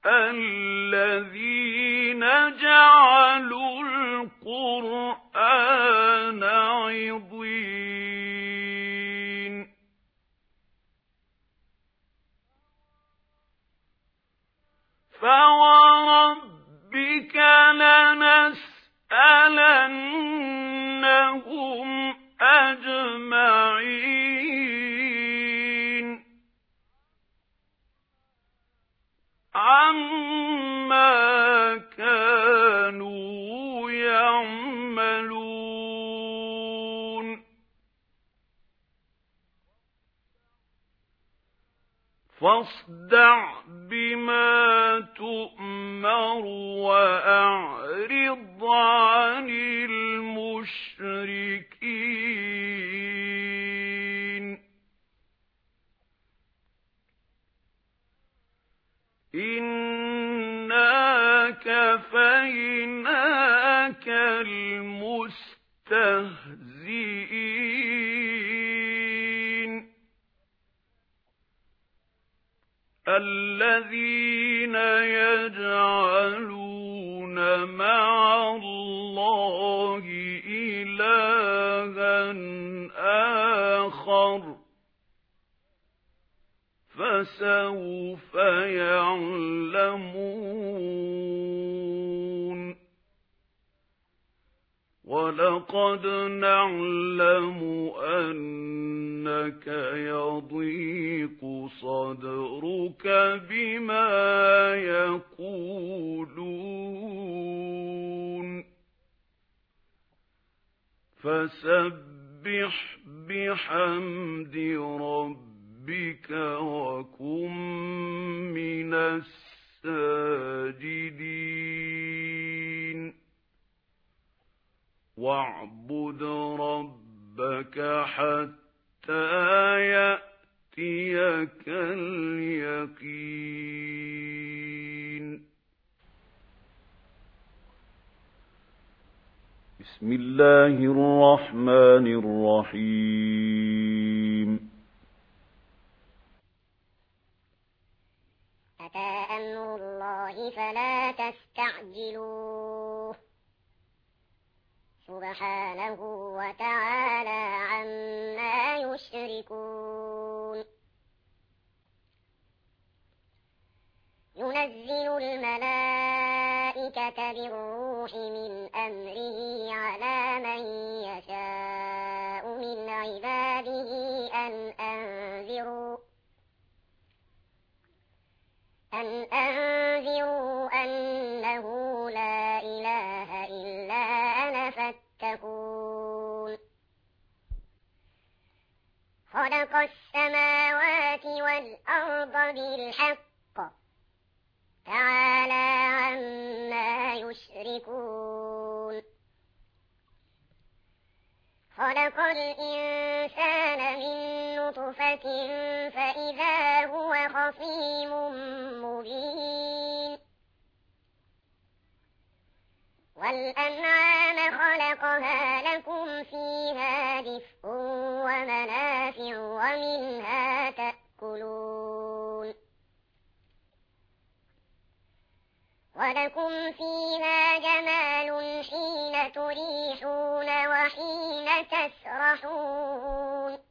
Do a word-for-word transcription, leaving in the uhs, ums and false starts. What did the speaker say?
الذين جعلوا القرآن عضين فوربك لنسألنهم أجمعين عما كانوا يعملون فاصدع بما تؤمر وأعرض عن المشركين إنا كفيناك المستهزئين الذين يجعلون مع الله إلها آخر فسوف يعلمون ولقد نعلم أنك يضيق صدرك بما يقولون فسبح بحمد ربك وكن من الساجدين واعبد ربك حتى يأتيك اليقين بسم الله الرحمن الرحيم أتى أمر الله فلا تستعجلوه سبحانه وتعالى عما يشركون ينزل الملائكة بالروح من أمره على من يشاء من عباده أن أنذروا أن أنذروا أنه لا إله إلا أنا فاتقون خلق السماوات والأرض بالحق تعالى عما يشركون خلق الإنسان من نطفة فإذا هو خصيم مبين والأنعام خلقها لكم فيها دفء ومنافع ومنها تأكلون ولكم فيها جمال حين تريحون وحين تسرحون